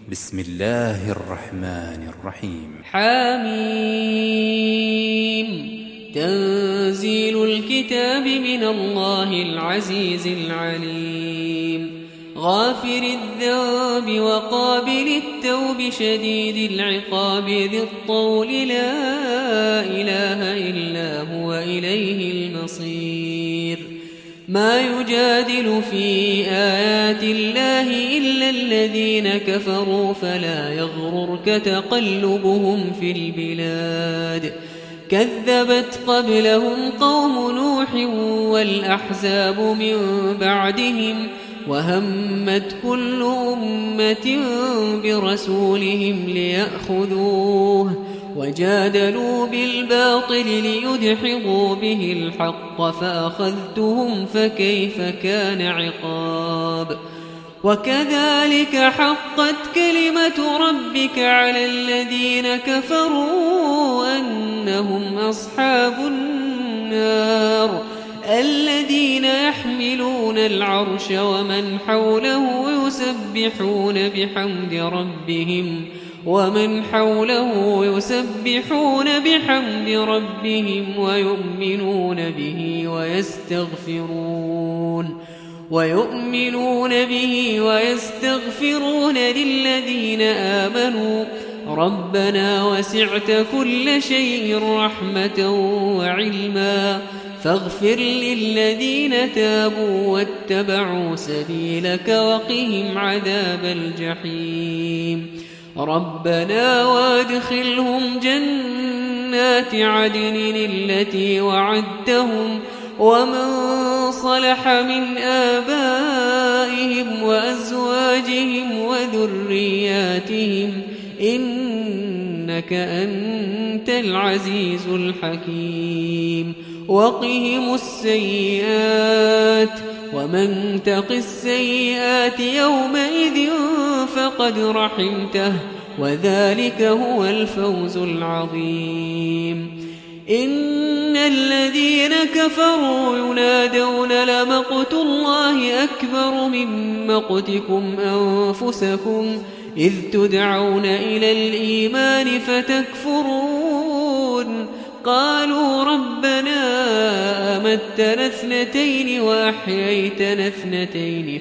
بسم الله الرحمن الرحيم. حميم. تنزيل الكتاب من الله العزيز العليم. غافر الذنب وقابل التوب شديد العقاب ذي الطول لا إله إلا هو إليه المصير. ما يجادل في آيات الله إلا الذين كفروا فلا يغررك تقلبهم في البلاد. كذبت قبلهم قوم نوح والأحزاب من بعدهم وهمت كل أمة برسولهم ليأخذوه وجادلوا بالباطل ليدحضوا به الحق فأخذتهم فكيف كان عقاب. وكذلك حقت كلمة ربك على الذين كفروا أنهم أصحاب النار الذين يحملون العرش ومن حوله يسبحون بحمد ربهم ويؤمنون به ويستغفرون للذين آمنوا ربنا وسعت كل شيء رحمة وعلما فاغفر للذين تابوا واتبعوا سبيلك وقهم عذاب الجحيم. ربنا وادخلهم جنات عدن التي وعدتهم ومن صلح من آبائهم وأزواجهم وذرياتهم إنك أنت العزيز الحكيم. وقهم السيئات ومن تق السيئات يومئذ فقد رحمته وذلك هو الفوز العظيم. إن الذين كفروا ينادون لمقت الله أكبر من مقتكم أنفسكم إذ تدعون إلى الإيمان فتكفرون. قالوا ربنا أمتنا اثنتين وأحييتنا اثنتين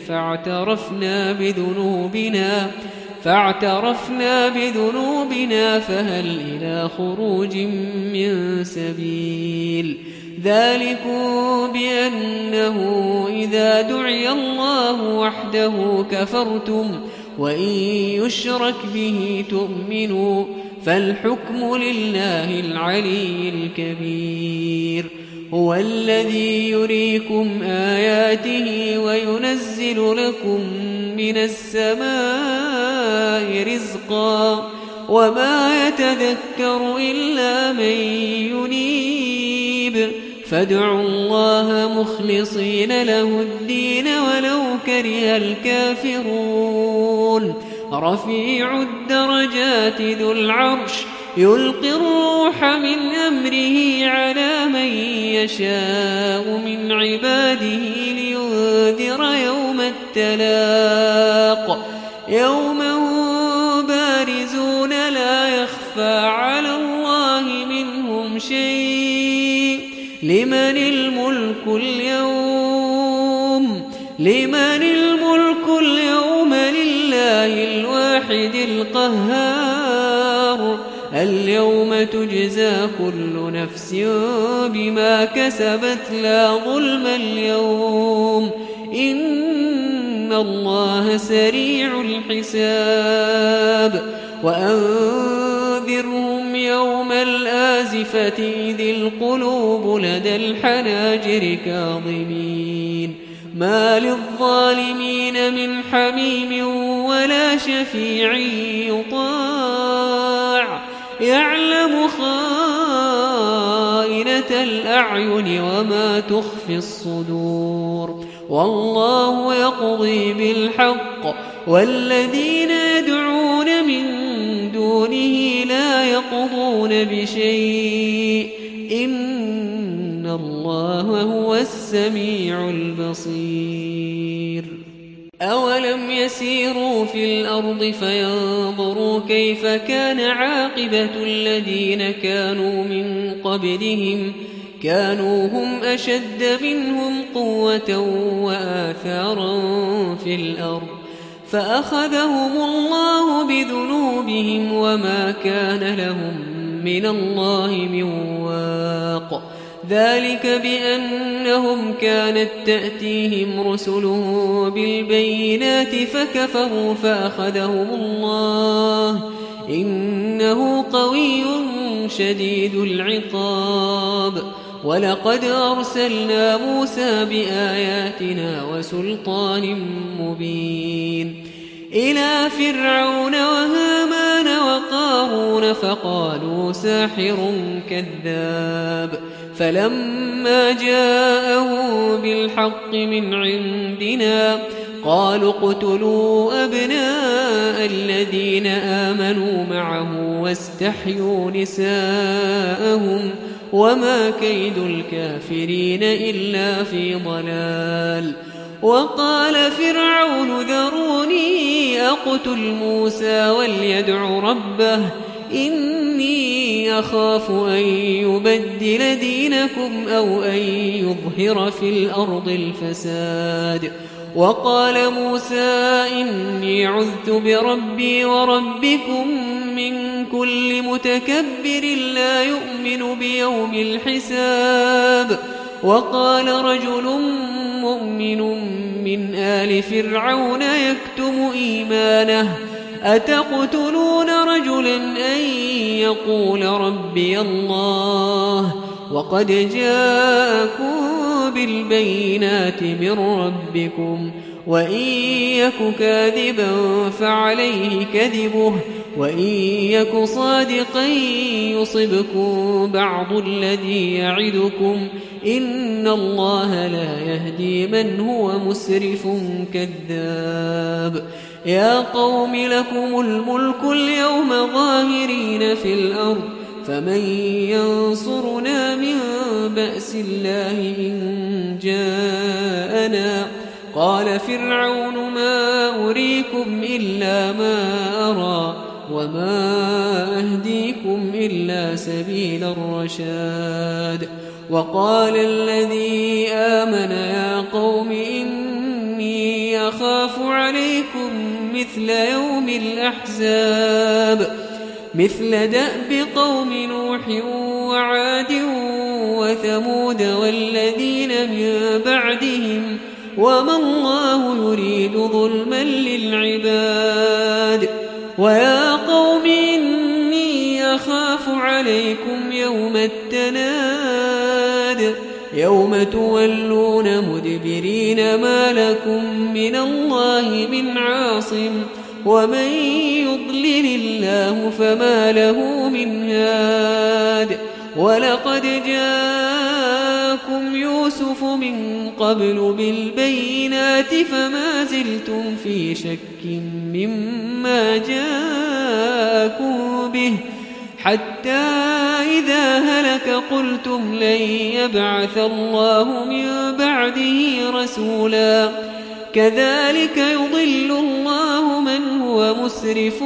فاعترفنا بذنوبنا فهل إلى خروج من سبيل. ذلكم بأنه إذا دعي الله وحده كفرتم وإن يشرك به تؤمنوا فالحكم لله العلي الكبير. هو الذي يريكم آياته وينزل لكم من السماء رزقا وما يتذكر إلا من ينيب. فادعوا الله مخلصين له الدين ولو كره الكافرون. رفيع الدرجات ذو العرش يلقي الروح من أمره على من يشاء من عباده لينذر يوم التلاق يوم هم بارزون لا يخفى على الله منهم شيء. لمن الملك اليوم لله الواحد القهار. اليوم تجزى كل نفس بما كسبت لا ظلم اليوم إن الله سريع الحساب. وأنذرهم يوم الآزفة إذ القلوب لدى الحناجر كاظمين ما للظالمين من حميم ولا شفيع يطاع. يعلم خائنة الأعين وما تخفي الصدور. والله يقضي بالحق والذين يدعون من دونه لا يقضون بشيء إن الله هو السميع البصير. أولم يسيروا في الأرض فينظروا فلينظروا كيف كان عاقبة الذين كانوا من قبلهم كانوا هم أشد منهم قوة وآثارا في الأرض فأخذهم الله بذنوبهم وما كان لهم من الله من واق ذلك بأنهم كانت تأتيهم رسلهم بالبينات فكفروا فأخذهم الله إنه قوي شديد العقاب ولقد أرسلنا موسى بآياتنا وسلطان مبين إلى فرعون وهامان وقارون فقالوا ساحر كذاب فلما جاءهم بالحق من عندنا قالوا اقتلوا أبناء الذين آمنوا معه واستحيوا نساءهم وما كيد الكافرين إلا في ضلال وقال فرعون ذروني أقتل موسى وليدع ربه إني أخاف أن يبدل دينكم أو أن يظهر في الأرض الفساد وقال موسى إني عذت بربي وربكم من كل متكبر لا يؤمن بيوم الحساب وقال رجل مؤمن من آل فرعون يكتم إيمانه أتقتلون رجلا أن يقول ربي الله وقد جاءكم بالبينات من ربكم وإن يك كاذبا فعليه كذبه وإن يك صادقا يصبكم بعض الذي يعدكم إن الله لا يهدي من هو مسرف كذاب يا قوم لكم الملك اليوم ظاهرين في الأرض فمن ينصرنا من بأس الله إن جاءنا قال فرعون ما أريكم إلا ما أرى وما أهديكم إلا سبيل الرشاد وقال الذي آمن يا قوم إني أخاف عليكم مثل يوم الأحزاب مثل دأب قوم نوح وعاد وثمود والذين من بعدهم وما الله يريد ظلما للعباد ويا قوم إني أخاف عليكم يوم التناد يوم تولون مدبرين ما لكم من الله من عاصم ومن يضلل الله فما له من هاد ولقد جاءكم يوسف من قبل بالبينات فما زلتم في شك مما جاءكم به حتى إذا هلك قلتم لن يبعث الله من بعده رسولا كذلك يضل الله من هو مسرف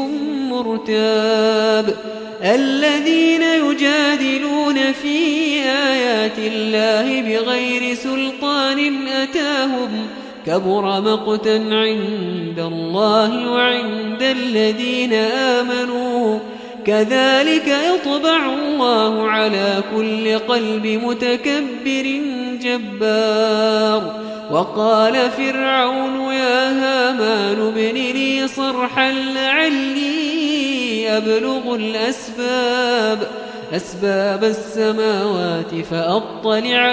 مرتاب الذين يجادلون في آيات الله بغير سلطان أتاهم كبر مقتا عند الله وعند الذين آمنوا كذلك يطبع الله على كل قلب متكبر جبار وقال فرعون يا هامان ابن لي صرحا لعلي أبلغ أسباب السماوات فأطلع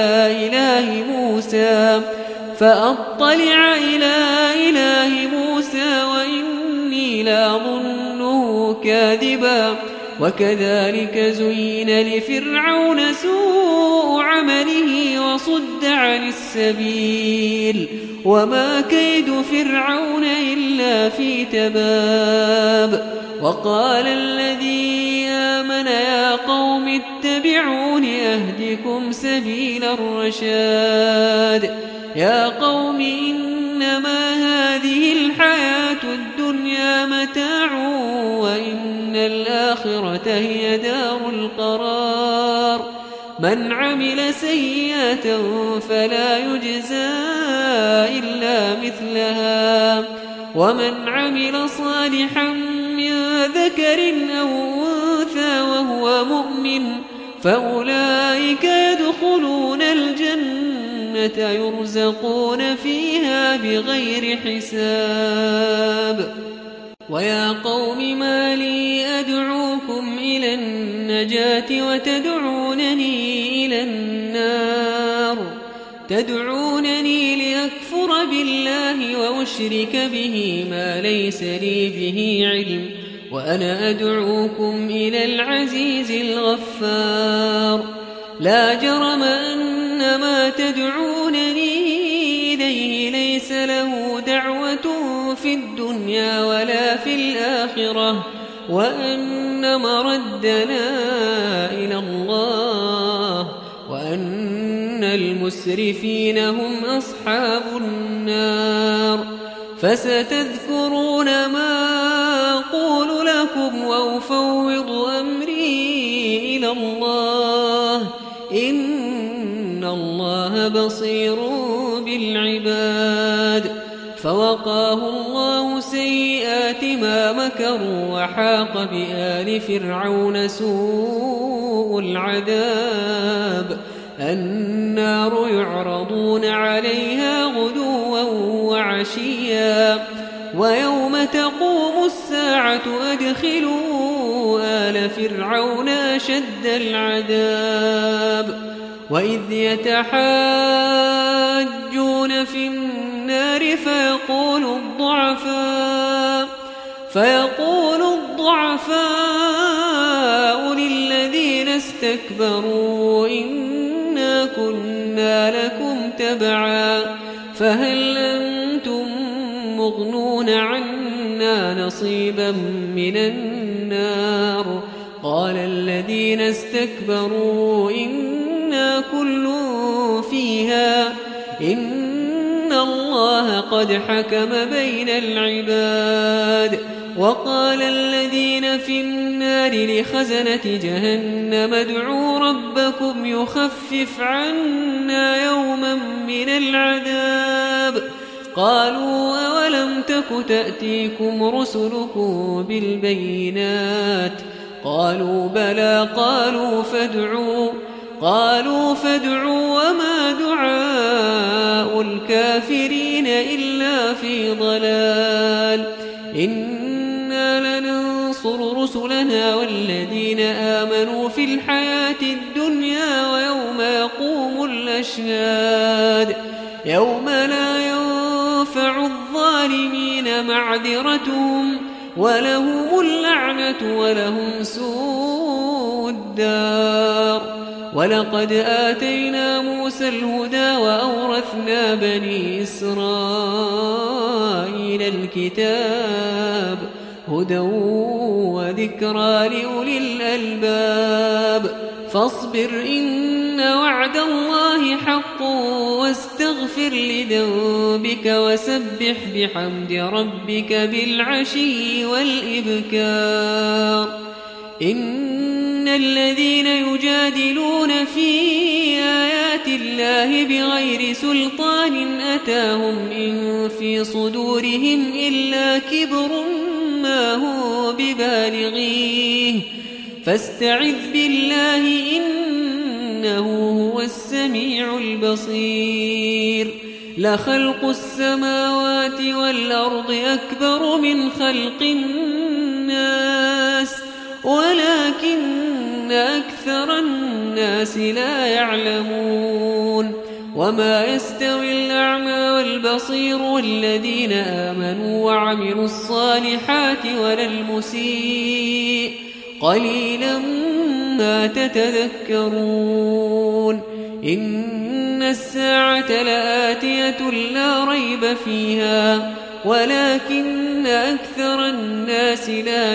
إلى إله موسى وإني لأظنه كاذبا وكذلك زين لفرعون سوء عمله وصد عن السبيل وما كيد فرعون إلا في تباب وقال الذي آمن يا قوم اتبعون أهدكم سبيل الرشاد يا قوم إنما هذه الحياة الدنيا إلا متاع وإن الآخرة هي دار القرار من عمل سيئة فلا يجزى إلا مثلها ومن عمل صالحا من ذكر أو أنثى وهو مؤمن فأولئك يدخلون الجنة يرزقون فيها بغير حساب ويا قوم ما لي أدعوكم إلى النجاة وتدعونني إلى النار تدعونني لأكفر بالله وأشرك به ما ليس لي به علم وأنا أدعوكم إلى العزيز الغفار لا جرم أن ما تدعونني إليه ليس له دعوة في الدنيا ولا في الآخرة وأن مردنا إلى الله وأن المسرفين هم أصحاب النار فستذكرون ما أقول لكم وأفوض أمري إلى الله إن الله بصير بالعباد فوقاه الله سيئات ما مكروا وحاق بآل فرعون سوء العذاب النار يعرضون عليها غدوا وعشيا ويوم تقوم الساعة أدخلوا آل فرعون أشد العذاب وإذ يتحاجون في النار فيقول الضعفاء للذين استكبروا إنا كنا لكم تبعا فهل أنتم مغنون عنا نصيبا من النار قال الذين استكبروا إنا كل فيها إن الله قد حكم بين العباد وقال الذين في النار لخزنة جهنم ادعوا ربكم يخفف عنا يوما من العذاب قالوا أولم تك تأتيكم رسلكم بالبينات قالوا بلى قالوا فادعوا وما دعاء الكافرين إلا في ضلال إنا لننصر رسلنا والذين آمنوا في الحياة الدنيا ويوم يقوم الأشهاد يوم لا ينفع الظالمين معذرتهم ولهم اللعنة ولهم سوء الدار ولقد آتينا موسى الهدى وأورثنا بني إسرائيل الكتاب هدى وذكرى لأولي الألباب فاصبر إن وعد الله حق واستغفر لذنبك وسبح بحمد ربك بالعشي والإبكار إن الذين يجادلون في آيات الله بغير سلطان أتاهم إن في صدورهم إلا كبر ما هو ببالغيه فاستعذ بالله إنه هو السميع البصير لخلق السماوات والأرض أكبر من خلق الناس ولكن أكثر الناس لا يعلمون وما يستوي الأعمى والبصير والذين آمنوا وعملوا الصالحات ولا المسيء قليلا ما تتذكرون إن الساعة لآتية لا ريب فيها ولكن أكثر الناس لا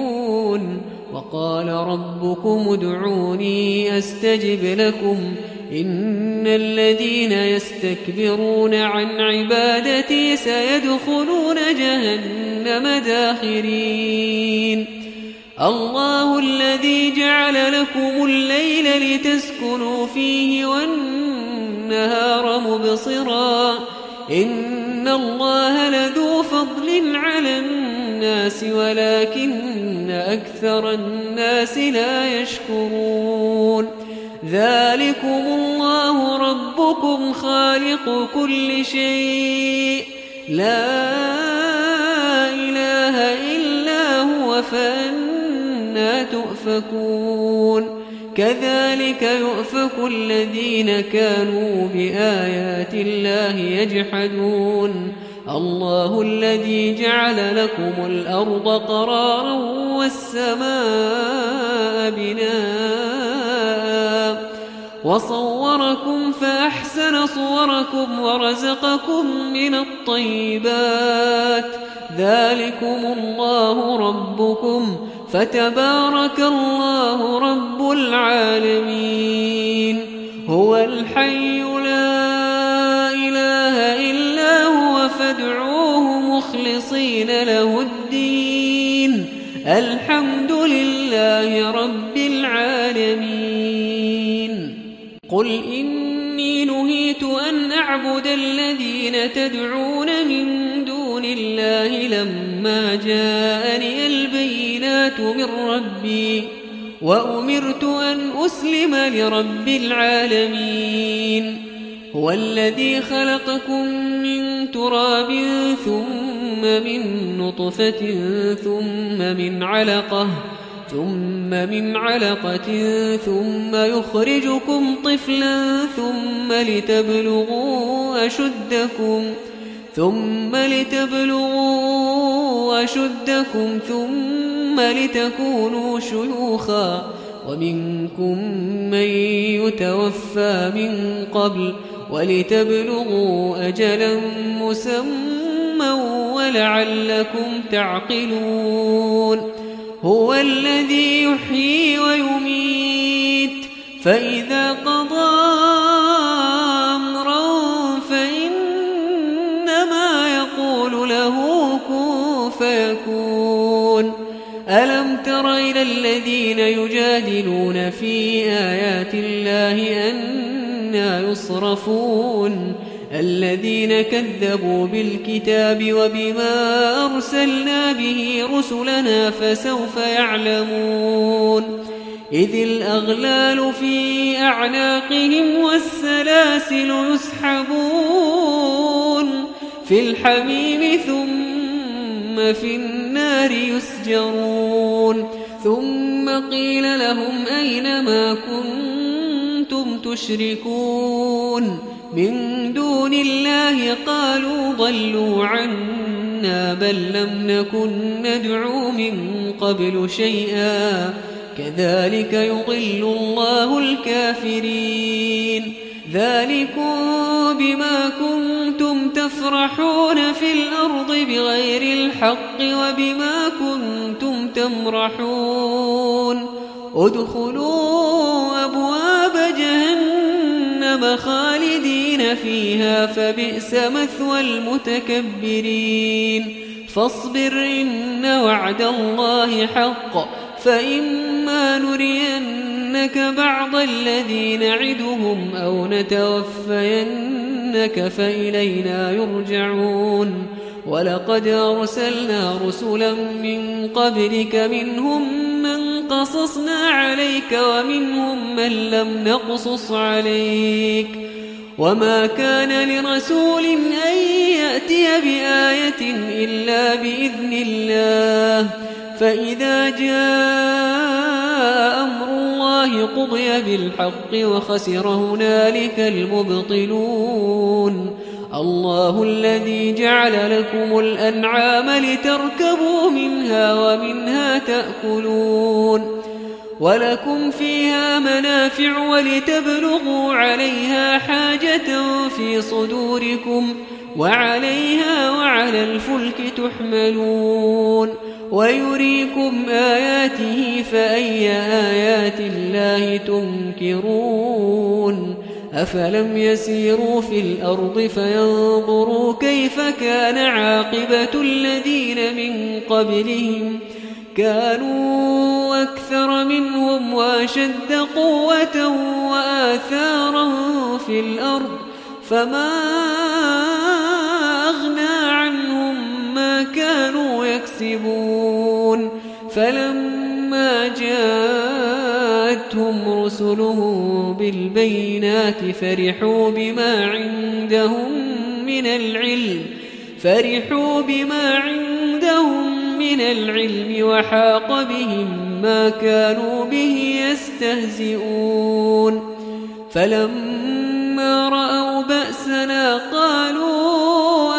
يؤمنون وقال ربكم ادعوني أستجب لكم إن الذين يستكبرون عن عبادتي سيدخلون جهنم داخرين الله الذي جعل لكم الليل لتسكنوا فيه والنهار مبصرا إن الله لذو فضل على الناس ولكن أكثر الناس لا يشكرون ذلكم الله ربكم خالق كل شيء لا إله إلا هو فأنى تؤفكون كذلك يؤفك الذين كانوا بآيات الله يجحدون الله الذي جعل لكم الأرض قرارا والسماء بناء وصوركم فأحسن صوركم ورزقكم من الطيبات ذلكم الله ربكم فتبارك الله رب العالمين هو الحي لا إله إلا هو فادعوه مخلصين له الدين الحمد لله رب العالمين قل إني نهيت أن أعبد الذين تدعون من دون الله لما جاءني البينات من ربي وأمرت أن أسلم لرب العالمين هو الذي خلقكم من تراب ثم من نطفة ثم من علقة ثم يخرجكم طفلا ثم لتبلغوا أشدكم ثم لتكونوا شيوخا ومنكم من يتوفى من قبل ولتبلغوا أجلا مسمى ولعلكم تعقلون هو الذي يحيي ويميت فإذا قضى أمرا فإنما يقول له كن فيكون ألم تر إلى الذين يجادلون في آيات الله أنى يصرفون الذين كذبوا بالكتاب وبما أرسلنا به رسلنا فسوف يعلمون إذ الأغلال في أعناقهم والسلاسل يسحبون في الحميم ثم في النار يسجرون ثم قيل لهم أين ما كنتم تشركون من دون الله قالوا ضلوا عنا بل لم نكن ندعو من قبل شيئا كذلك يضل الله الكافرين ذلكم بما كنتم تفرحون في الأرض بغير الحق وبما كنتم تمرحون ادخلوا أبواب جهنم خالدين فيها فبئس مثوى المتكبرين فاصبر إن وعد الله حق فإما نرينك بعض الذي نعدهم أو نتوفينك فإلينا يرجعون ولقد أرسلنا رسلا من قبلك منهم من قصصنا عليك ومنهم من لم نقصص عليك وما كان لرسول أن يأتي بآية إلا بإذن الله فإذا جاء أمر الله قضي بالحق وخسر هنالك المبطلون الله الذي جعل لكم الأنعام لتركبوا منها ومنها تأكلون ولكم فيها منافع ولتبلغوا عليها حاجة في صدوركم وعليها وعلى الفلك تحملون ويريكم آياته فأي آيات الله تنكرون أفلم يسيروا في الأرض فينظروا كيف كان عاقبة الذين من قبلهم كانوا أكثر منهم وأشد قوة وآثارا في الأرض فما أغنى عنهم ما كانوا يكسبون فلما جاءتهم رسلهم بالبينات فرحوا بما عندهم من العلم وحاق بهم ما كانوا به يستهزئون فلما رأوا بأسنا قالوا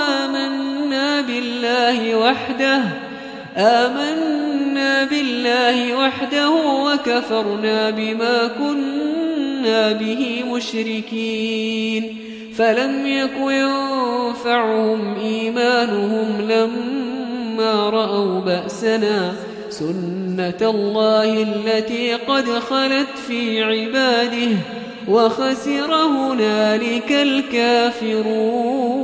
آمنا بالله وحده وكفرنا بما كنا به مشركين فلم يك ينفعهم إيمانهم لما رأوا بأسنا سنة الله التي قد خلت في عباده وخسر هنالك الكافرون.